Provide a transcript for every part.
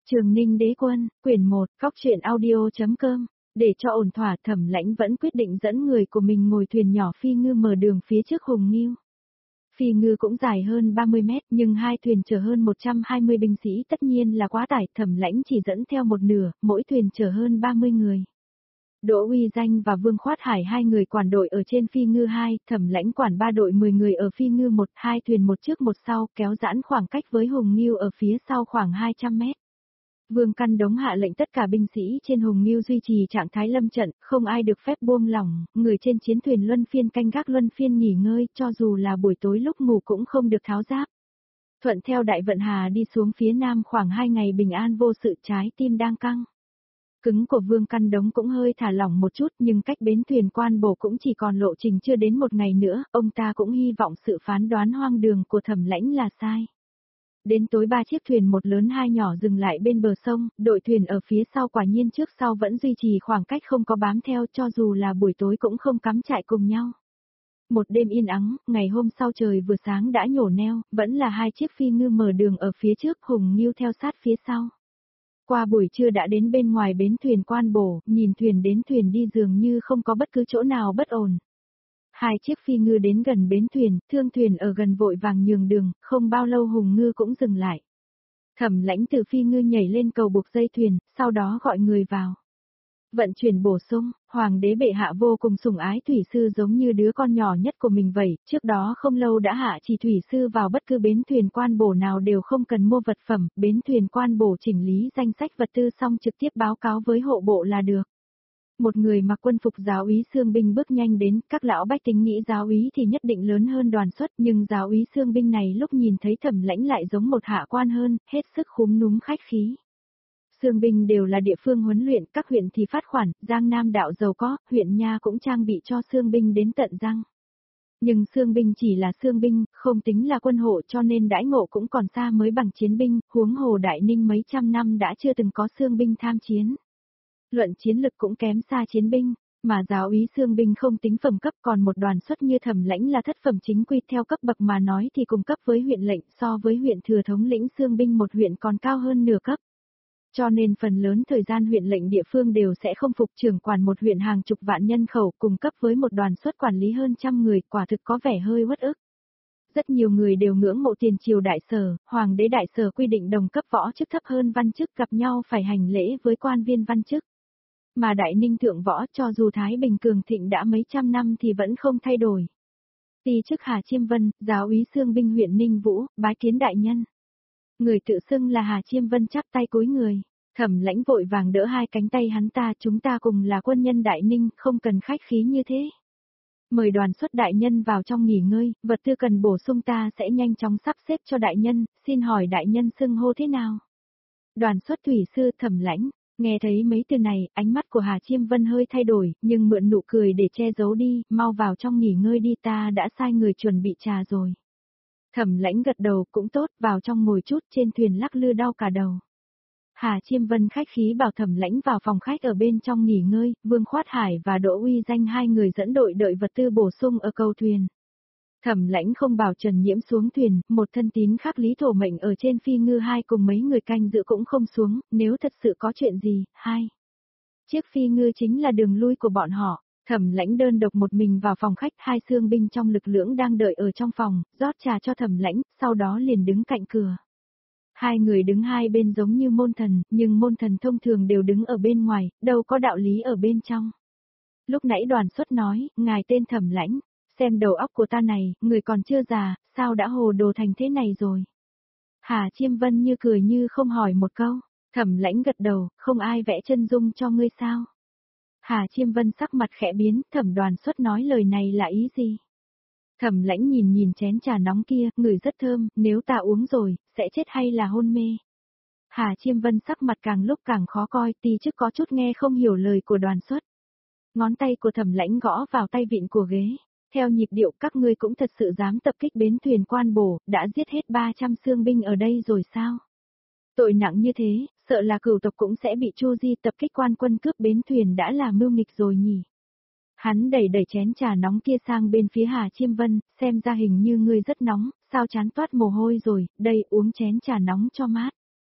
Trường Ninh Đế Quân, quyển 1, Cóc truyện audio.com, để cho ổn thỏa Thẩm Lãnh vẫn quyết định dẫn người của mình ngồi thuyền nhỏ phi ngư mở đường phía trước Hùng Ngưu. Phi ngư cũng dài hơn 30 mét nhưng hai thuyền chở hơn 120 binh sĩ tất nhiên là quá tải, Thẩm Lãnh chỉ dẫn theo một nửa, mỗi thuyền chở hơn 30 người. Đỗ Uy Danh và Vương Khoát Hải hai người quản đội ở trên phi ngư 2, Thẩm Lãnh quản 3 đội 10 người ở phi ngư 1, hai thuyền một trước một sau, kéo giãn khoảng cách với Hùng Ngưu ở phía sau khoảng 200 mét. Vương Căn Đống hạ lệnh tất cả binh sĩ trên Hùng Ngưu duy trì trạng thái lâm trận, không ai được phép buông lỏng, người trên chiến thuyền luân phiên canh gác luân phiên nghỉ ngơi, cho dù là buổi tối lúc ngủ cũng không được tháo giáp. Thuận theo Đại Vận Hà đi xuống phía nam khoảng 2 ngày bình an vô sự, trái tim đang căng. Cứng của Vương Căn Đống cũng hơi thả lỏng một chút, nhưng cách bến thuyền Quan Bổ cũng chỉ còn lộ trình chưa đến một ngày nữa, ông ta cũng hy vọng sự phán đoán hoang đường của Thẩm Lãnh là sai. Đến tối 3 chiếc thuyền một lớn hai nhỏ dừng lại bên bờ sông, đội thuyền ở phía sau quả nhiên trước sau vẫn duy trì khoảng cách không có bám theo, cho dù là buổi tối cũng không cắm trại cùng nhau. Một đêm yên ắng, ngày hôm sau trời vừa sáng đã nhổ neo, vẫn là hai chiếc phi ngư mở đường ở phía trước, Hùng Ngưu theo sát phía sau. Qua buổi trưa đã đến bên ngoài bến thuyền Quan Bổ, nhìn thuyền đến thuyền đi dường như không có bất cứ chỗ nào bất ổn. Hai chiếc phi ngư đến gần bến thuyền, thương thuyền ở gần vội vàng nhường đường, không bao lâu Hùng Ngư cũng dừng lại. Thẩm Lãnh từ phi ngư nhảy lên cầu buộc dây thuyền, sau đó gọi người vào. Vận chuyển bổ sung, Hoàng đế bệ hạ vô cùng sủng ái thủy sư giống như đứa con nhỏ nhất của mình vậy, trước đó không lâu đã hạ chỉ thủy sư vào bất cứ bến thuyền Quan Bổ nào đều không cần mua vật phẩm, bến thuyền Quan Bổ chỉnh lý danh sách vật tư xong trực tiếp báo cáo với hộ bộ là được. Một người mặc quân phục giáo úy xương binh bước nhanh đến, các lão bách tính nghĩ giáo úy thì nhất định lớn hơn đoàn xuất, nhưng giáo úy xương binh này lúc nhìn thấy Thẩm Lãnh lại giống một hạ quan hơn, hết sức khúm núm khách khí. Xương binh đều là địa phương huấn luyện, các huyện thì phát khoản, Giang Nam đạo giàu có, huyện nha cũng trang bị cho xương binh đến tận răng. Nhưng xương binh chỉ là xương binh, không tính là quân hộ cho nên đãi ngộ cũng còn xa mới bằng chiến binh, huống hồ Đại Ninh mấy trăm năm đã chưa từng có xương binh tham chiến. Luận chiến lực cũng kém xa chiến binh, mà giáo úy xương binh không tính phẩm cấp, còn một đoàn xuất như Thẩm Lãnh là thất phẩm chính quy theo cấp bậc mà nói thì cùng cấp với huyện lệnh, so với huyện thừa thống lĩnh xương binh một huyện còn cao hơn nửa cấp. Cho nên phần lớn thời gian huyện lệnh địa phương đều sẽ không phục trưởng quản một huyện hàng chục vạn nhân khẩu cùng cấp với một đoàn xuất quản lý hơn trăm người, quả thực có vẻ hơi uất ức. Rất nhiều người đều ngưỡng mộ tiền triều đại sở, hoàng đế đại sở quy định đồng cấp võ chức thấp hơn văn chức gặp nhau phải hành lễ với quan viên văn chức. Mà Đại Ninh thượng võ cho dù Thái Bình cường thịnh đã mấy trăm năm thì vẫn không thay đổi. Ti chức Hà Chiêm Vân, giáo úy xương binh huyện Ninh Vũ, bái kiến đại nhân. Người tự xưng là Hà Chiêm Vân chắp tay cúi người, Thẩm Lãnh vội vàng đỡ hai cánh tay hắn ta, chúng ta cùng là quân nhân Đại Ninh, không cần khách khí như thế. Mời đoàn xuất đại nhân vào trong nghỉ ngơi, vật tư cần bổ sung ta sẽ nhanh chóng sắp xếp cho đại nhân, xin hỏi đại nhân xưng hô thế nào? Đoàn xuất thủy sư Thẩm Lãnh. Nghe thấy mấy từ này, ánh mắt của Hà Chiêm Vân hơi thay đổi, nhưng mượn nụ cười để che giấu đi, mau vào trong nghỉ ngơi đi, ta đã sai người chuẩn bị trà rồi. Thẩm Lãnh gật đầu, cũng tốt, vào trong ngồi chút, trên thuyền lắc lư đau cả đầu. Hà Chiêm Vân khách khí bảo Thẩm Lãnh vào phòng khách ở bên trong nghỉ ngơi, Vương Khoát Hải và Đỗ Uy Danh hai người dẫn đội đợi vật tư bổ sung ở cầu thuyền. Thẩm Lãnh không bảo Trần Nhiễm xuống thuyền, một thân tín khắc Lý Thổ Mệnh ở trên phi ngư 2 cùng mấy người canh giữ cũng không xuống, nếu thật sự có chuyện gì, chiếc phi ngư chính là đường lui của bọn họ. Thẩm Lãnh đơn độc một mình vào phòng khách, hai xương binh trong lực lưỡng đang đợi ở trong phòng, rót trà cho Thẩm Lãnh, sau đó liền đứng cạnh cửa. Hai người đứng hai bên giống như môn thần, nhưng môn thần thông thường đều đứng ở bên ngoài, đâu có đạo lý ở bên trong. Lúc nãy đoàn xuất nói, ngài tên Thẩm Lãnh. Xem đầu óc của ta này, người còn chưa già, sao đã hồ đồ thành thế này rồi? Hà Chiêm Vân như cười như không hỏi một câu. Thẩm Lãnh gật đầu, không ai vẽ chân dung cho ngươi sao? Hà Chiêm Vân sắc mặt khẽ biến, Thẩm đoàn xuất nói lời này là ý gì? Thẩm Lãnh nhìn nhìn chén trà nóng kia, ngửi rất thơm, nếu ta uống rồi, sẽ chết hay là hôn mê? Hà Chiêm Vân sắc mặt càng lúc càng khó coi, ti chức có chút nghe không hiểu lời của đoàn xuất. Ngón tay của Thẩm Lãnh gõ vào tay vịn của ghế. Theo nhịp điệu, các ngươi cũng thật sự dám tập kích bến thuyền Quan Bổ, đã giết hết 300 xương binh ở đây rồi sao? Tội nặng như thế, sợ là cửu tộc cũng sẽ bị Chu Di tập kích, quan quân cướp bến thuyền đã là mưu nghịch rồi nhỉ? Hắn đẩy chén trà nóng kia sang bên phía Hà Chiêm Vân, xem ra hình như ngươi rất nóng, sao chán toát mồ hôi rồi, đây uống chén trà nóng cho mát.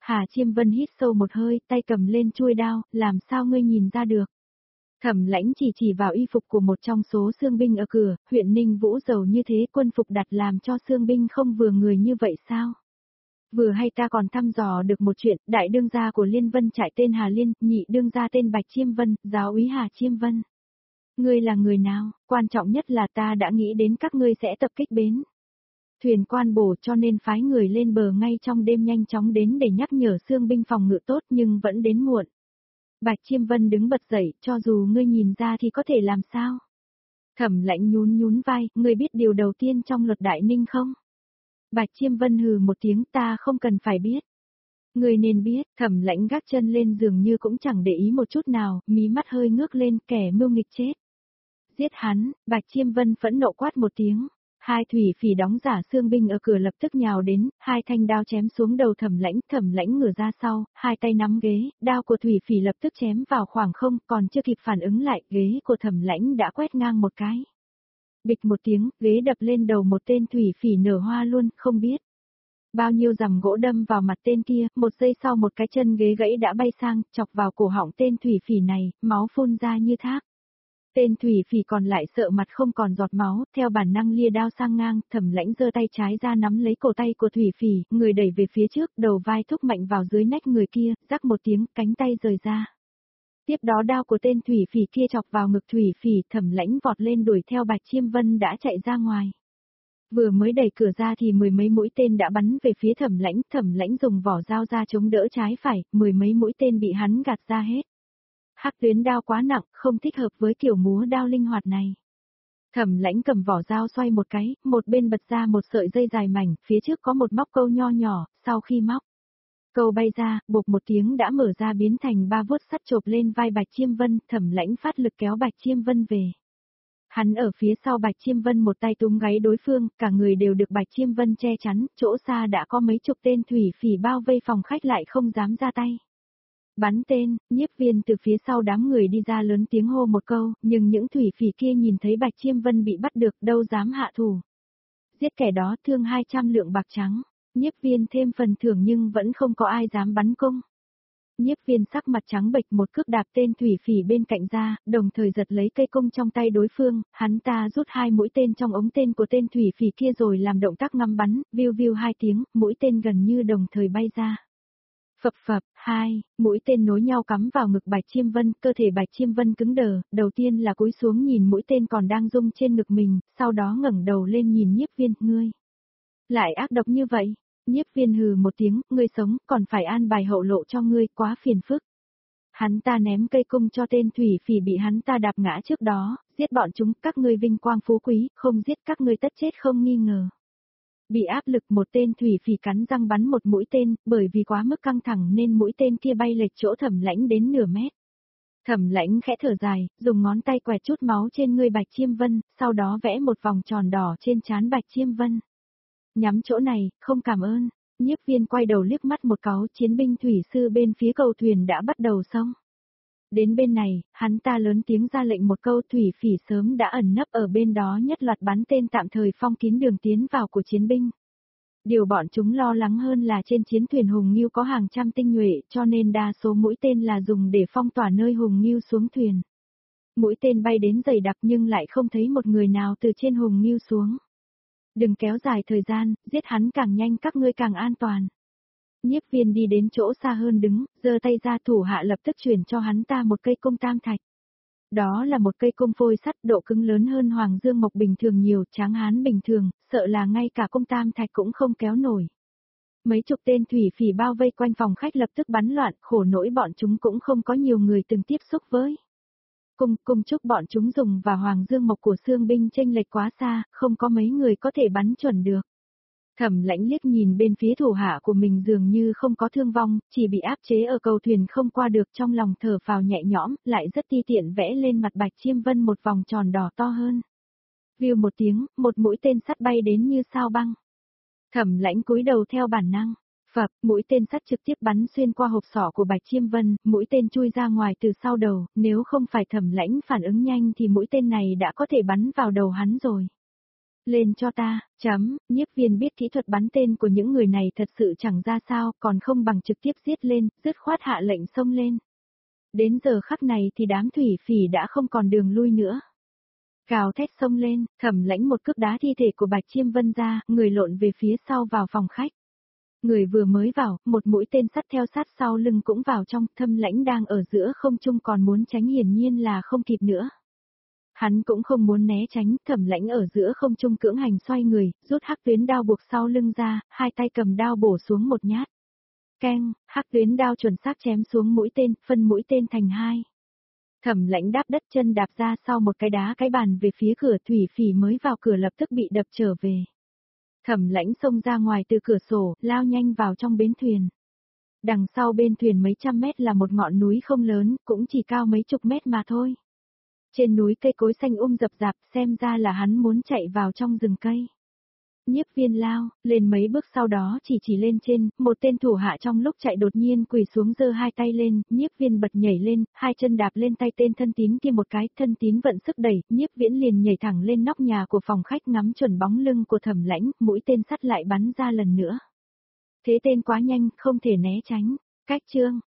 Hà Chiêm Vân hít sâu một hơi, tay cầm lên chuôi đao, làm sao ngươi nhìn ra được? Thẩm Lãnh chỉ vào y phục của một trong số xương binh ở cửa, huyện Ninh Vũ giàu như thế quân phục đặt làm cho xương binh không vừa người như vậy sao? Vừa hay ta còn thăm dò được một chuyện, đại đương gia của Liên Vân trại tên Hà Liên, nhị đương gia tên Bạch Chiêm Vân, giáo úy Hà Chiêm Vân. Ngươi là người nào, quan trọng nhất là ta đã nghĩ đến các ngươi sẽ tập kích bến thuyền Quan Bổ cho nên phái người lên bờ ngay trong đêm nhanh chóng đến để nhắc nhở xương binh phòng ngự tốt nhưng vẫn đến muộn. Bạch Chiêm Vân đứng bật dậy, cho dù ngươi nhìn ra thì có thể làm sao? Thẩm Lãnh nhún vai, ngươi biết điều đầu tiên trong luật Đại Ninh không? Bạch Chiêm Vân hừ một tiếng, ta không cần phải biết. Ngươi nên biết, Thẩm Lãnh gác chân lên giường như cũng chẳng để ý một chút nào, mí mắt hơi ngước lên, kẻ mưu nghịch chết. Giết hắn, Bạch Chiêm Vân phẫn nộ quát một tiếng. Hai thủy phỉ đóng giả xương binh ở cửa lập tức nhào đến, hai thanh đao chém xuống đầu Thẩm Lãnh ngửa ra sau, hai tay nắm ghế, đao của thủy phỉ lập tức chém vào khoảng không, còn chưa kịp phản ứng lại, ghế của Thẩm Lãnh đã quét ngang một cái. Bịch một tiếng, ghế đập lên đầu một tên thủy phỉ nở hoa luôn, không biết. Bao nhiêu rằm gỗ đâm vào mặt tên kia, một giây sau một cái chân ghế gãy đã bay sang, chọc vào cổ họng tên thủy phỉ này, máu phun ra như thác. Tên thủy phỉ còn lại sợ mặt không còn giọt máu, theo bản năng lia đao sang ngang, Thẩm Lãnh giơ tay trái ra nắm lấy cổ tay của thủy phỉ, người đẩy về phía trước, đầu vai thúc mạnh vào dưới nách người kia, rắc một tiếng, cánh tay rời ra. Tiếp đó đao của tên thủy phỉ kia chọc vào ngực thủy phỉ, Thẩm Lãnh vọt lên đuổi theo Bạch Chiêm Vân đã chạy ra ngoài. Vừa mới đẩy cửa ra thì mười mấy mũi tên đã bắn về phía Thẩm Lãnh dùng vỏ dao ra chống đỡ trái phải, mười mấy mũi tên bị hắn gạt ra hết. Hắc tuyến đao quá nặng, không thích hợp với kiểu múa đao linh hoạt này. Thẩm Lãnh cầm vỏ dao xoay một cái, một bên bật ra một sợi dây dài mảnh, phía trước có một móc câu nho nhỏ, sau khi móc câu bay ra, bột một tiếng đã mở ra biến thành ba vuốt sắt chộp lên vai Bạch Chiêm Vân, Thẩm Lãnh phát lực kéo Bạch Chiêm Vân về. Hắn ở phía sau Bạch Chiêm Vân một tay túm gáy đối phương, cả người đều được Bạch Chiêm Vân che chắn, chỗ xa đã có mấy chục tên thủy phỉ bao vây phòng khách lại không dám ra tay. Bắn tên, Nhiếp Viên từ phía sau đám người đi ra lớn tiếng hô một câu, nhưng những thủy phỉ kia nhìn thấy Bạch Chiêm Vân bị bắt được đâu dám hạ thủ. Giết kẻ đó thương 200 lượng bạc trắng, Nhiếp Viên thêm phần thưởng nhưng vẫn không có ai dám bắn cung. Nhiếp Viên sắc mặt trắng bệch một cước đạp tên thủy phỉ bên cạnh ra, đồng thời giật lấy cây cung trong tay đối phương, hắn ta rút hai mũi tên trong ống tên của tên thủy phỉ kia rồi làm động tác ngắm bắn, viu viu hai tiếng, mũi tên gần như đồng thời bay ra. Phập phập, hai, mũi tên nối nhau cắm vào ngực Bạch Chiêm Vân, cơ thể Bạch Chiêm Vân cứng đờ, đầu tiên là cúi xuống nhìn mũi tên còn đang rung trên ngực mình, sau đó ngẩng đầu lên nhìn Nhiếp Viên, ngươi. Lại ác độc như vậy, Nhiếp Viên hừ một tiếng, ngươi sống, còn phải an bài hậu lộ cho ngươi, quá phiền phức. Hắn ta ném cây cung cho tên thủy phỉ bị hắn ta đạp ngã trước đó, giết bọn chúng, các ngươi vinh quang phú quý, không giết các ngươi tất chết không nghi ngờ. Bị áp lực một tên thủy phỉ cắn răng bắn một mũi tên, bởi vì quá mức căng thẳng nên mũi tên kia bay lệch chỗ Thẩm Lãnh đến nửa mét. Thẩm Lãnh khẽ thở dài, dùng ngón tay quẹt chút máu trên người Bạch Chiêm Vân, sau đó vẽ một vòng tròn đỏ trên trán Bạch Chiêm Vân. Nhắm chỗ này, không cảm ơn. Nhiếp Viên quay đầu liếc mắt một cái, chiến binh thủy sư bên phía cầu thuyền đã bắt đầu xong. Đến bên này, hắn ta lớn tiếng ra lệnh một câu, thủy phỉ sớm đã ẩn nấp ở bên đó nhất loạt bắn tên tạm thời phong kín đường tiến vào của chiến binh. Điều bọn chúng lo lắng hơn là trên chiến thuyền Hùng Ngưu có hàng trăm tinh nhuệ cho nên đa số mũi tên là dùng để phong tỏa nơi Hùng Ngưu xuống thuyền. Mũi tên bay đến dày đặc nhưng lại không thấy một người nào từ trên Hùng Ngưu xuống. Đừng kéo dài thời gian, giết hắn càng nhanh các ngươi càng an toàn. Nhiếp Viên đi đến chỗ xa hơn đứng, giơ tay ra thủ hạ lập tức chuyển cho hắn ta một cây cung tam thạch. Đó là một cây cung phôi sắt độ cứng lớn hơn Hoàng Dương Mộc bình thường nhiều, tráng hán bình thường, sợ là ngay cả cung tam thạch cũng không kéo nổi. Mấy chục tên thủy phỉ bao vây quanh phòng khách lập tức bắn loạn, khổ nỗi bọn chúng cũng không có nhiều người từng tiếp xúc với. Cung trúc bọn chúng dùng và Hoàng Dương Mộc của xương binh chênh lệch quá xa, không có mấy người có thể bắn chuẩn được. Thẩm Lãnh liếc nhìn bên phía thủ hạ của mình dường như không có thương vong, chỉ bị áp chế ở cầu thuyền không qua được, trong lòng thở phào nhẹ nhõm, lại rất ti tiện vẽ lên mặt Bạch Chiêm Vân một vòng tròn đỏ to hơn. Viu một tiếng, một mũi tên sắt bay đến như sao băng. Thẩm Lãnh cúi đầu theo bản năng. Phập, mũi tên sắt trực tiếp bắn xuyên qua hộp sọ của Bạch Chiêm Vân, mũi tên chui ra ngoài từ sau đầu, nếu không phải Thẩm Lãnh phản ứng nhanh thì mũi tên này đã có thể bắn vào đầu hắn rồi. Lên cho ta, nhiếp viên biết kỹ thuật bắn tên của những người này thật sự chẳng ra sao, còn không bằng trực tiếp giết lên, dứt khoát hạ lệnh xông lên. Đến giờ khắc này thì đám thủy phỉ đã không còn đường lui nữa. Gào thét xông lên, Thẩm Lãnh một cước đá thi thể của Bạch Chiêm Vân ra, người lộn về phía sau vào phòng khách. Người vừa mới vào, một mũi tên sắt theo sát sau lưng cũng vào trong, Thẩm Lãnh đang ở giữa không trung còn muốn tránh hiển nhiên là không kịp nữa. Hắn cũng không muốn né tránh, Thẩm Lãnh ở giữa không trung cưỡng hành xoay người, rút hắc tuyến đao buộc sau lưng ra, hai tay cầm đao bổ xuống một nhát. Keng, hắc tuyến đao chuẩn xác chém xuống mũi tên, phân mũi tên thành hai. Thẩm Lãnh đáp đất chân đạp ra sau một cái đá cái bàn về phía cửa, thủy phỉ mới vào cửa lập tức bị đập trở về. Thẩm Lãnh xông ra ngoài từ cửa sổ, lao nhanh vào trong bến thuyền. Đằng sau bên thuyền mấy trăm mét là một ngọn núi không lớn, cũng chỉ cao mấy chục mét mà thôi. Trên núi cây cối xanh rậm rạp, xem ra là hắn muốn chạy vào trong rừng cây. Nhiếp viên lao, lên mấy bước sau đó chỉ lên trên, một tên thủ hạ trong lúc chạy đột nhiên quỳ xuống giơ hai tay lên, nhiếp viên bật nhảy lên, hai chân đạp lên tay tên thân tín kia một cái, thân tín vận sức đẩy, nhiếp viễn liền nhảy thẳng lên nóc nhà của phòng khách ngắm chuẩn bóng lưng của Thẩm Lãnh, mũi tên sắt lại bắn ra lần nữa. Thế tên quá nhanh, không thể né tránh, cách chương.